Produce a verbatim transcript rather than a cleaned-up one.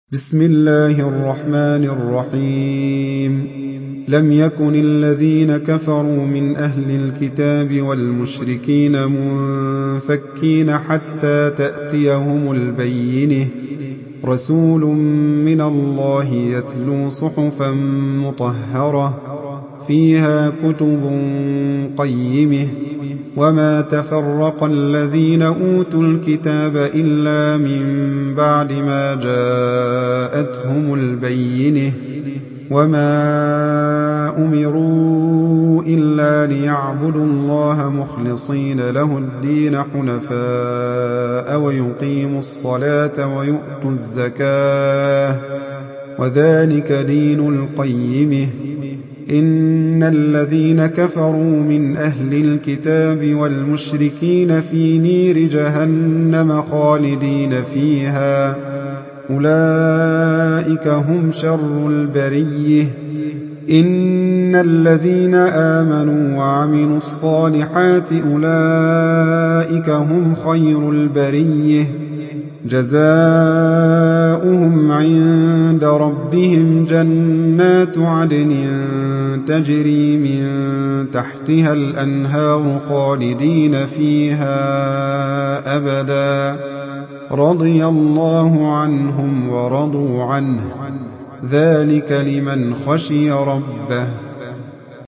بسم الله الرحمن الرحيم لم يكن الذين كفروا من أهل الكتاب والمشركين منفكين حتى تأتيهم البينة رسول من الله يتلو صحفا مطهرة فيها كتب قيمة وما تفرق الذين أوتوا الكتاب إلا من بعد ما جاءتهم البينة وما أمروا إلا ليعبدوا الله مخلصين له الدين حنفاء ويقيموا الصلاة ويؤتوا الزكاة وذلك دين القيمة إن الذين كفروا من أهل الكتاب والمشركين في نير جهنم خالدين فيها أولئك هم شر البرية إن الذين آمنوا وعملوا الصالحات أولئك هم خير البرية جزاؤهم عند ربهم جنات عدن تجري من تحتها الأنهار خالدين فيها أبدا رضي الله عنهم ورضوا عنه ذلك لمن خشي ربه